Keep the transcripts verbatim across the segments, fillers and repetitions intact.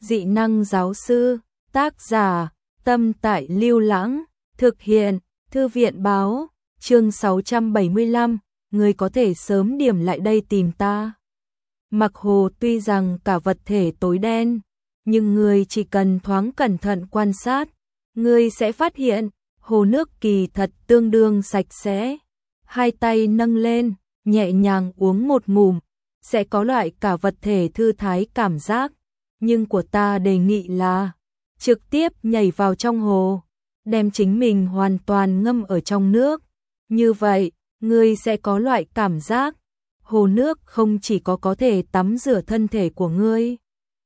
Dị năng giáo sư, tác giả, Tâm Tại Lưu Lãng, thực hiện, Thư viện báo, chương sáu trăm bảy mươi lăm, người có thể sớm điểm lại đây tìm ta. Mặc hồ tuy rằng cả vật thể tối đen, nhưng người chỉ cần thoáng cẩn thận quan sát, người sẽ phát hiện, hồ nước kỳ thật tương đương sạch sẽ. Hai tay nâng lên, nhẹ nhàng uống một ngụm, sẽ có loại cả vật thể thư thái cảm giác. Nhưng của ta đề nghị là trực tiếp nhảy vào trong hồ, đem chính mình hoàn toàn ngâm ở trong nước. Như vậy, ngươi sẽ có loại cảm giác, hồ nước không chỉ có có thể tắm rửa thân thể của ngươi,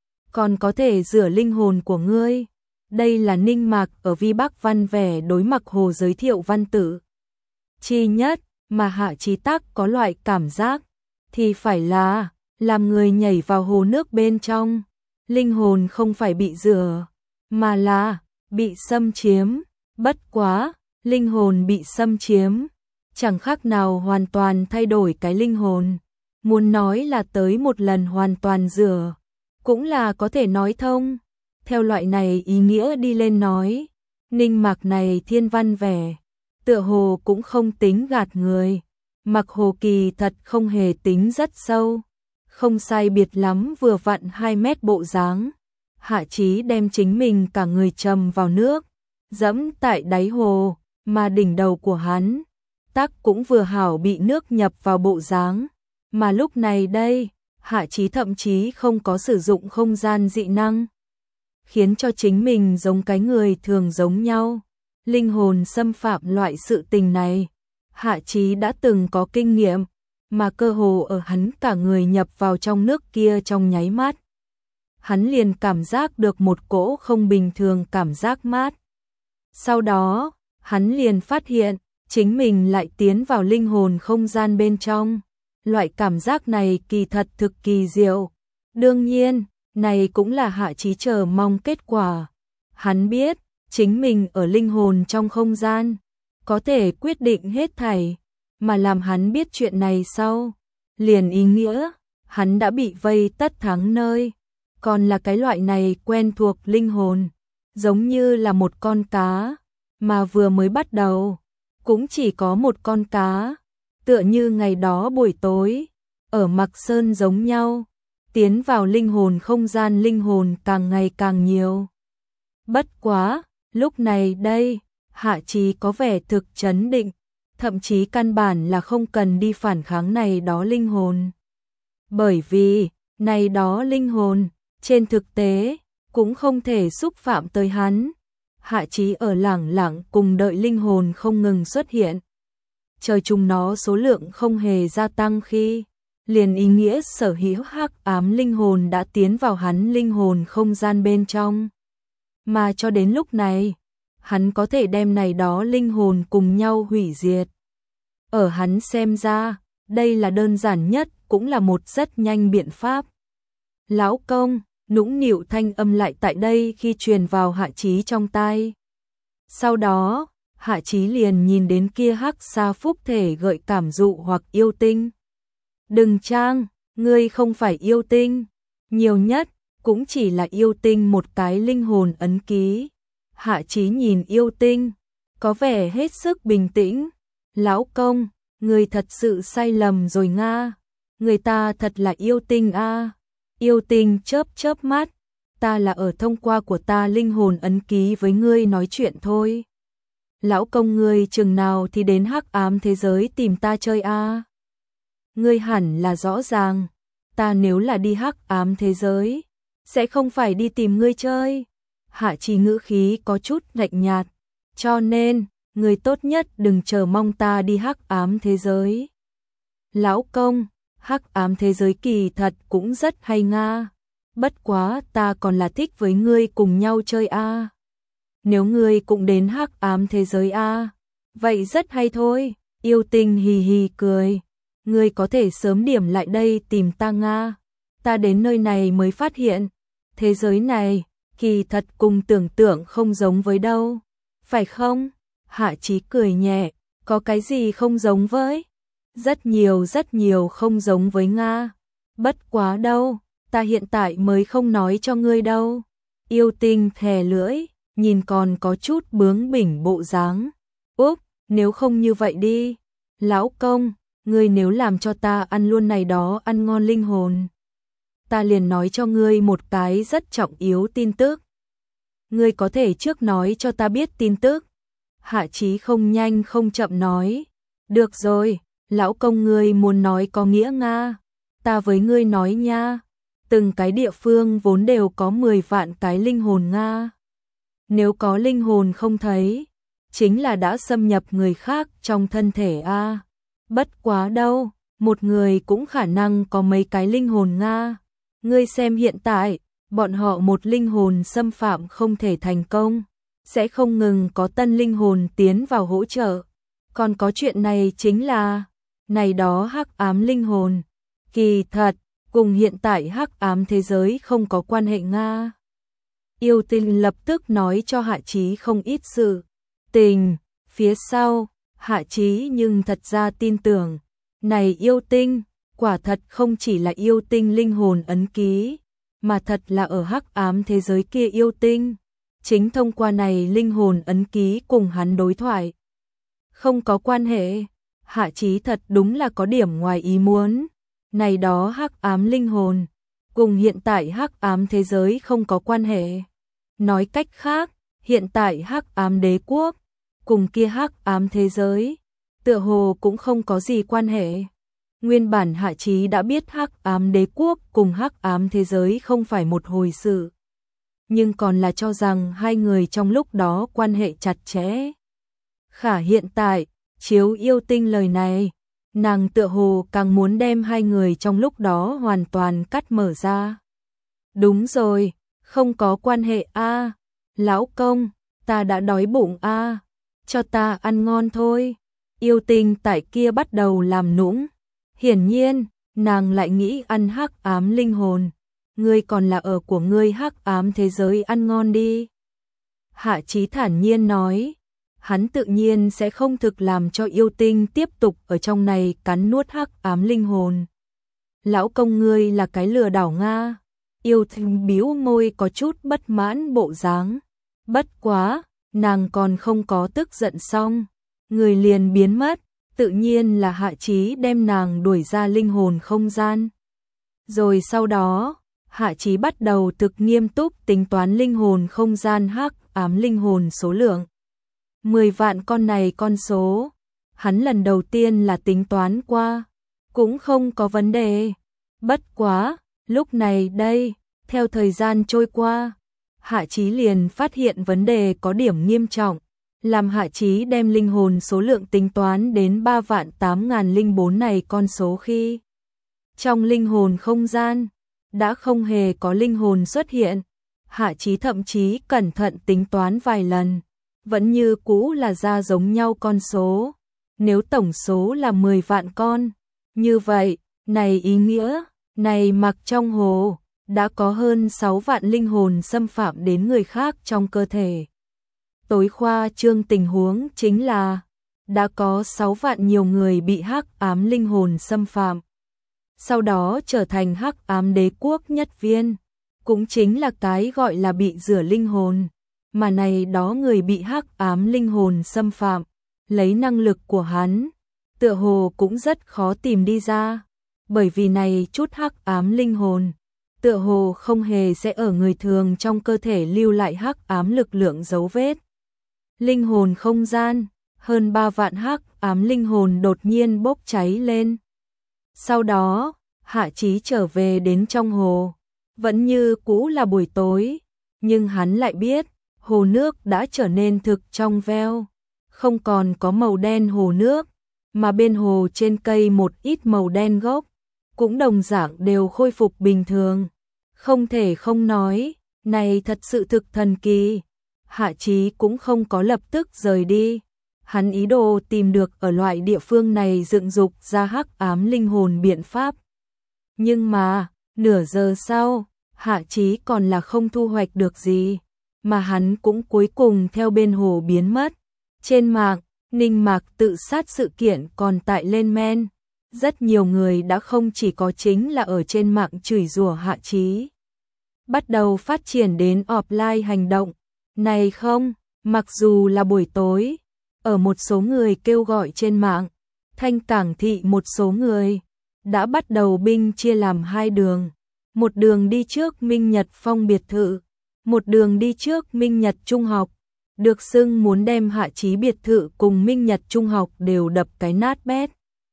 còn có thể rửa linh hồn của ngươi. Đây là Ninh Mạc ở Vi Bắc Văn Vẻ đối Mặc Hồ giới thiệu văn tự. Chi nhất mà Hạ Chí Tắc có loại cảm giác, thì phải là làm người nhảy vào hồ nước bên trong. Linh hồn không phải bị rửa, mà là bị xâm chiếm. Bất quá, linh hồn bị xâm chiếm, chẳng khác nào hoàn toàn thay đổi cái linh hồn. Muốn nói là tới một lần hoàn toàn rửa, cũng là có thể nói thông. Theo loại này ý nghĩa đi lên nói, Ninh Mạc này thiên văn vẻ, tựa hồ cũng không tính gạt người. Mặc hồ kỳ thật không hề tính rất sâu, không sai biệt lắm vừa vặn hai mét bộ dáng. Hạ Chí đem chính mình cả người trầm vào nước, dẫm tại đáy hồ, mà đỉnh đầu của hắn tắc cũng vừa hảo bị nước nhập vào bộ dáng. Mà lúc này đây, Hạ Chí thậm chí không có sử dụng không gian dị năng, khiến cho chính mình giống cái người thường giống nhau. Linh hồn xâm phạm loại sự tình này, Hạ Chí đã từng có kinh nghiệm, mà cơ hồ ở hắn cả người nhập vào trong nước kia trong nháy mắt, hắn liền cảm giác được một cỗ không bình thường cảm giác mát. Sau đó, hắn liền phát hiện, chính mình lại tiến vào linh hồn không gian bên trong. Loại cảm giác này kỳ thật thực kỳ diệu. Đương nhiên, này cũng là Hạ Chí chờ mong kết quả. Hắn biết, chính mình ở linh hồn trong không gian, có thể quyết định hết thảy. Mà làm hắn biết chuyện này sau, liền ý nghĩa, hắn đã bị vây tất thắng nơi. Còn là cái loại này quen thuộc linh hồn, giống như là một con cá, mà vừa mới bắt đầu, cũng chỉ có một con cá, tựa như ngày đó buổi tối, ở Mạc Sơn giống nhau, tiến vào linh hồn không gian linh hồn càng ngày càng nhiều. Bất quá, lúc này đây, Hạ Chí có vẻ thực chấn định, thậm chí căn bản là không cần đi phản kháng này đó linh hồn. Bởi vì, này đó linh hồn, trên thực tế, cũng không thể xúc phạm tới hắn. Hạ Chí ở lẳng lặng cùng đợi linh hồn không ngừng xuất hiện. Chờ chúng nó số lượng không hề gia tăng khi, liền ý nghĩa sở hữu hắc ám linh hồn đã tiến vào hắn linh hồn không gian bên trong. Mà cho đến lúc này, hắn có thể đem này đó linh hồn cùng nhau hủy diệt. Ở hắn xem ra, đây là đơn giản nhất, cũng là một rất nhanh biện pháp. Lão công, nũng nịu thanh âm lại tại đây khi truyền vào Hạ Chí trong tai. Sau đó, Hạ Chí liền nhìn đến kia hắc sa phúc thể gợi cảm dụ hoặc yêu tinh. Đừng trang, ngươi không phải yêu tinh, nhiều nhất cũng chỉ là yêu tinh một cái linh hồn ấn ký. Hạ Chí nhìn yêu tinh, có vẻ hết sức bình tĩnh. Lão công, người thật sự sai lầm rồi nga. Người ta thật là yêu tinh a. À. Yêu tinh chớp chớp mắt, ta là ở thông qua của ta linh hồn ấn ký với ngươi nói chuyện thôi. Lão công ngươi chừng nào thì đến hắc ám thế giới tìm ta chơi a? À. Ngươi hẳn là rõ ràng, ta nếu là đi hắc ám thế giới, sẽ không phải đi tìm ngươi chơi. Hạ Chí ngữ khí có chút lạnh nhạt, cho nên, ngươi tốt nhất đừng chờ mong ta đi hắc ám thế giới. Lão công, hắc ám thế giới kỳ thật cũng rất hay nga, bất quá ta còn là thích với ngươi cùng nhau chơi a. À. Nếu ngươi cũng đến hắc ám thế giới a, à, vậy rất hay thôi. Yêu tinh hì hì cười, ngươi có thể sớm điểm lại đây tìm ta nga. Ta đến nơi này mới phát hiện, thế giới này kỳ thật cùng tưởng tượng không giống với đâu, phải không? Hạ Chí cười nhẹ, có cái gì không giống với? Rất nhiều rất nhiều không giống với nga. Bất quá đâu, Ta hiện tại mới không nói cho ngươi đâu. Yêu Tinh thè lưỡi, nhìn còn có chút bướng bỉnh bộ dáng. Úp, nếu không như vậy đi. Lão công, ngươi nếu làm cho ta ăn luôn này đó ăn ngon linh hồn. Ta liền nói cho ngươi một cái rất trọng yếu tin tức. Ngươi có thể trước nói cho ta biết tin tức. Hạ Chí không nhanh không chậm nói. Được rồi, lão công ngươi muốn nói có nghĩa Nga. Ta với ngươi nói nha. Từng cái địa phương vốn đều có mười vạn cái linh hồn Nga. Nếu có linh hồn không thấy, chính là đã xâm nhập người khác trong thân thể a. Bất quá đâu, một người cũng khả năng có mấy cái linh hồn Nga. Ngươi xem hiện tại, bọn họ một linh hồn xâm phạm không thể thành công, sẽ không ngừng có tân linh hồn tiến vào hỗ trợ. Còn có chuyện này chính là, này đó hắc ám linh hồn, kỳ thật, cùng hiện tại hắc ám thế giới không có quan hệ Nga. Yêu Tinh lập tức nói cho Hạ Chí không ít sự tình, phía sau, Hạ Chí nhưng thật ra tin tưởng, này yêu tinh, quả thật không chỉ là yêu tinh linh hồn ấn ký, mà thật là ở hắc ám thế giới kia yêu tinh, chính thông qua này linh hồn ấn ký cùng hắn đối thoại. Không có quan hệ, Hạ Chí thật đúng là có điểm ngoài ý muốn, này đó hắc ám linh hồn, cùng hiện tại hắc ám thế giới không có quan hệ. Nói cách khác, hiện tại hắc ám đế quốc, cùng kia hắc ám thế giới, tựa hồ cũng không có gì quan hệ. Nguyên bản Hạ Chí đã biết hắc ám đế quốc cùng hắc ám thế giới không phải một hồi sự, nhưng còn là cho rằng hai người trong lúc đó quan hệ chặt chẽ. Khả hiện tại, chiếu yêu tinh lời này, nàng tựa hồ càng muốn đem hai người trong lúc đó hoàn toàn cắt mở ra. Đúng rồi, không có quan hệ a. Lão công, ta đã đói bụng a, cho ta ăn ngon thôi. Yêu tinh tại kia bắt đầu làm nũng. Hiển nhiên, nàng lại nghĩ ăn hắc ám linh hồn. Ngươi còn là ở của ngươi hắc ám thế giới ăn ngon đi. Hạ Chí thản nhiên nói, hắn tự nhiên sẽ không thực làm cho yêu tinh tiếp tục ở trong này cắn nuốt hắc ám linh hồn. Lão công ngươi là cái lừa đảo Nga. Yêu tinh bĩu môi có chút bất mãn bộ dáng. Bất quá, nàng còn không có tức giận xong, người liền biến mất, tự nhiên là Hạ Chí đem nàng đuổi ra linh hồn không gian. Rồi sau đó, Hạ Chí bắt đầu thực nghiêm túc tính toán linh hồn không gian hắc ám linh hồn số lượng. Mười vạn con này con số, hắn lần đầu tiên là tính toán qua, cũng không có vấn đề. Bất quá, lúc này đây, theo thời gian trôi qua, Hạ Chí liền phát hiện vấn đề có điểm nghiêm trọng, làm Hạ Chí đem linh hồn số lượng tính toán đến ba vạn tám ngàn lẻ bốn này con số khi trong linh hồn không gian đã không hề có linh hồn xuất hiện. Hạ Chí thậm chí cẩn thận tính toán vài lần, vẫn như cũ là ra giống nhau con số. Nếu tổng số là mười vạn con, như vậy, này ý nghĩa, này mặc trong hồ, đã có hơn sáu vạn linh hồn xâm phạm đến người khác trong cơ thể. Tối khoa trương tình huống chính là, đã có sáu vạn nhiều người bị hắc ám linh hồn xâm phạm. Sau đó trở thành hắc ám đế quốc nhất viên, cũng chính là cái gọi là bị rửa linh hồn. Mà này đó người bị hắc ám linh hồn xâm phạm, lấy năng lực của hắn, tựa hồ cũng rất khó tìm đi ra, bởi vì này chút hắc ám linh hồn, tựa hồ không hề sẽ ở người thường trong cơ thể lưu lại hắc ám lực lượng dấu vết. Linh hồn không gian, hơn ba vạn hắc ám linh hồn đột nhiên bốc cháy lên. Sau đó, Hạ Chí trở về đến trong hồ, vẫn như cũ là buổi tối, nhưng hắn lại biết, hồ nước đã trở nên thực trong veo, không còn có màu đen hồ nước, mà bên hồ trên cây một ít màu đen gốc, cũng đồng dạng đều khôi phục bình thường. Không thể không nói, này thật sự thực thần kỳ. Hạ Chí cũng không có lập tức rời đi, hắn ý đồ tìm được ở loại địa phương này dựng dục ra hắc ám linh hồn biện pháp. Nhưng mà, nửa giờ sau, Hạ Chí còn là không thu hoạch được gì, mà hắn cũng cuối cùng theo bên hồ biến mất. Trên mạng, Ninh Mạc tự sát sự kiện còn tại lên men, Rất nhiều người đã không chỉ có chính là ở trên mạng chửi rủa Hạ Chí, bắt đầu phát triển đến offline hành động. Này không, mặc dù là buổi tối, ở một số người kêu gọi trên mạng, Thanh Cảng thị một số người đã bắt đầu binh chia làm hai đường. Một đường đi trước Minh Nhật Phong biệt thự, một đường đi trước Minh Nhật Trung học, được xưng muốn đem Hạ Chí biệt thự cùng Minh Nhật Trung học đều đập cái nát bét.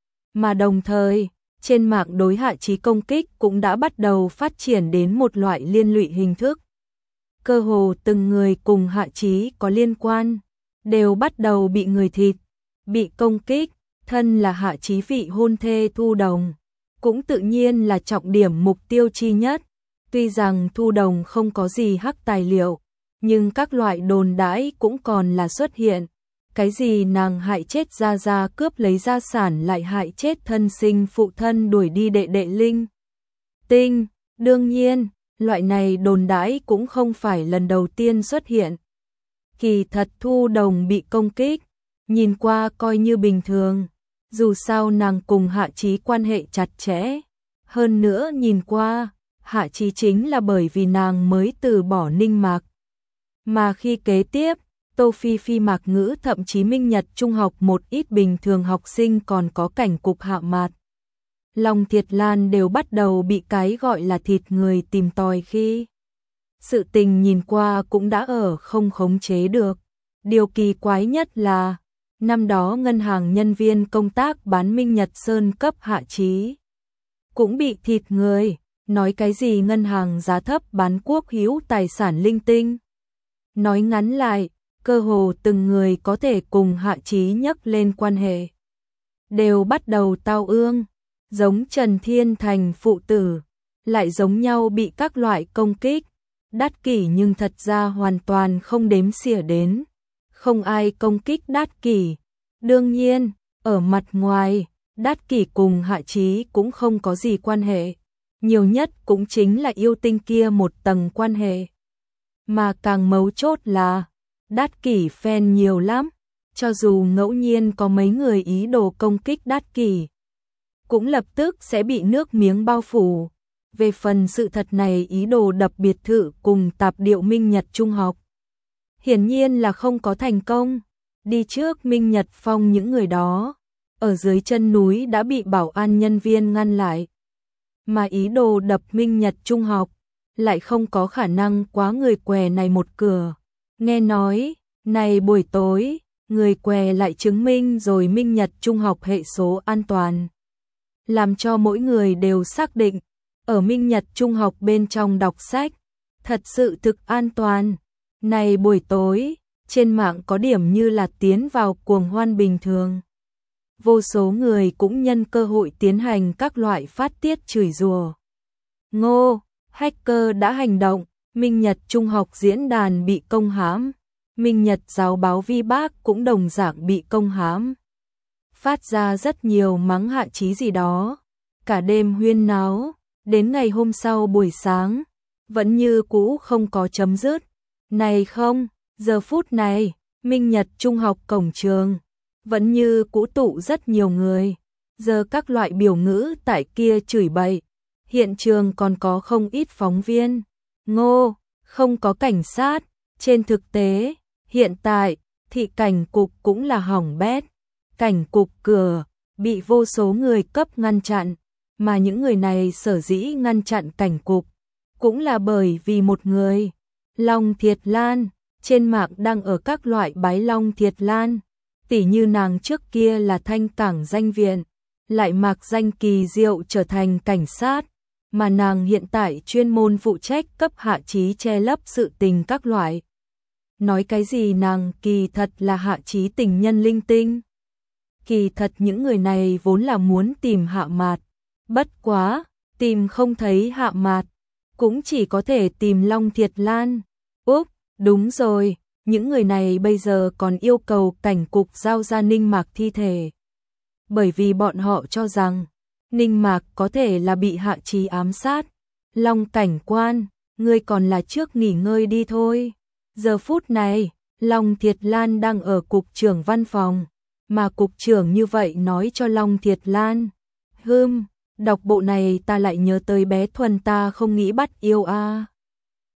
Mà đồng thời, trên mạng đối Hạ Chí công kích cũng đã bắt đầu phát triển đến một loại liên lụy hình thức. Cơ hồ từng người cùng Hạ Chí có liên quan, đều bắt đầu bị người thịt, bị công kích. Thân là Hạ Chí vị hôn thê Thu Đồng, cũng tự nhiên là trọng điểm mục tiêu chi nhất. Tuy rằng Thu Đồng không có gì hắc tài liệu, nhưng các loại đồn đãi cũng còn là xuất hiện. Cái gì nàng hại chết Gia Gia, cướp lấy gia sản, lại hại chết thân sinh phụ thân, đuổi đi đệ đệ linh tinh. Đương nhiên, loại này đồn đãi cũng không phải lần đầu tiên xuất hiện. Kỳ thật Thu Đồng bị công kích, nhìn qua coi như bình thường. Dù sao nàng cùng Hạ Chí quan hệ chặt chẽ. Hơn nữa nhìn qua, Hạ Chí chính là bởi vì nàng mới từ bỏ Ninh Mạc. Mà khi kế tiếp, Tô Phi Phi, Mạc Ngữ, thậm chí Minh Nhật Trung học một ít bình thường học sinh còn có Cảnh Cục, Hạ Mạt, Long Thiệt Lan đều bắt đầu bị cái gọi là thịt người tìm tòi khi. Sự tình nhìn qua cũng đã ở không khống chế được. Điều kỳ quái nhất là, năm đó ngân hàng nhân viên công tác bán Minh Nhật Sơn cấp Hạ Chí cũng bị thịt người, nói cái gì ngân hàng giá thấp bán quốc hữu tài sản linh tinh. Nói ngắn lại, cơ hồ từng người có thể cùng Hạ Chí nhắc lên quan hệ, đều bắt đầu tao ương, giống Trần Thiên Thành phụ tử, lại giống nhau bị các loại công kích, đắt kỷ nhưng thật ra hoàn toàn không đếm xỉa đến. Không ai công kích Đát Kỷ. Đương nhiên, ở mặt ngoài, Đát Kỷ cùng Hạ Chí cũng không có gì quan hệ. Nhiều nhất cũng chính là yêu tinh kia một tầng quan hệ. Mà càng mấu chốt là, Đát Kỷ fan nhiều lắm. Cho dù ngẫu nhiên có mấy người ý đồ công kích Đát Kỷ, cũng lập tức sẽ bị nước miếng bao phủ. Về phần sự thật này ý đồ đập biệt thự cùng tạp điệu Minh Nhật Trung học, hiển nhiên là không có thành công. Đi trước Minh Nhật Phong những người đó, ở dưới chân núi đã bị bảo an nhân viên ngăn lại. Mà ý đồ đập Minh Nhật Trung học, lại không có khả năng quá người què này một cửa. Nghe nói, này buổi tối, người què lại chứng minh rồi Minh Nhật Trung học hệ số an toàn. Làm cho mỗi người đều xác định, ở Minh Nhật Trung học bên trong đọc sách, thật sự thực an toàn. Này buổi tối, trên mạng có điểm như là tiến vào cuồng hoan bình thường. Vô số người cũng nhân cơ hội tiến hành các loại phát tiết chửi rủa. Ngô, hacker đã hành động, Minh Nhật Trung học diễn đàn bị công hãm, Minh Nhật giáo báo Vi Bác cũng đồng dạng bị công hãm. Phát ra rất nhiều mắng Hạ Chí gì đó, cả đêm huyên náo, đến ngày hôm sau buổi sáng, vẫn như cũ không có chấm dứt. Này không, giờ phút này, Minh Nhật Trung học cổng trường, vẫn như cũ tụ rất nhiều người, giờ các loại biểu ngữ tại kia chửi bậy, hiện trường còn có không ít phóng viên. Ngô, không có cảnh sát, trên thực tế, hiện tại, thị cảnh cục cũng là hỏng bét, cảnh cục cửa, bị vô số người cấp ngăn chặn, mà những người này sở dĩ ngăn chặn cảnh cục, cũng là bởi vì một người, Long Thiệt Lan, trên mạng đang ở các loại bái Long Thiệt Lan, tỉ như nàng trước kia là Thanh Cảng danh viện, lại mặc danh kỳ diệu trở thành cảnh sát, mà nàng hiện tại chuyên môn phụ trách cấp Hạ Chí che lấp sự tình các loại. Nói cái gì nàng kỳ thật là Hạ Chí tình nhân linh tinh. Kỳ thật những người này vốn là muốn tìm Hạ Mạt, bất quá, tìm không thấy Hạ Mạt, cũng chỉ có thể tìm Long Thiệt Lan. Úp, đúng rồi, những người này bây giờ còn yêu cầu cảnh cục giao ra Ninh Mạc thi thể. Bởi vì bọn họ cho rằng, Ninh Mạc có thể là bị Hạ Chí ám sát. Long cảnh quan, ngươi còn là trước nghỉ ngơi đi thôi. Giờ phút này, Long Thiệt Lan đang ở cục trưởng văn phòng, mà cục trưởng như vậy nói cho Long Thiệt Lan, Hừm, đọc bộ này ta lại nhớ tới bé Thuần ta không nghĩ bắt yêu a.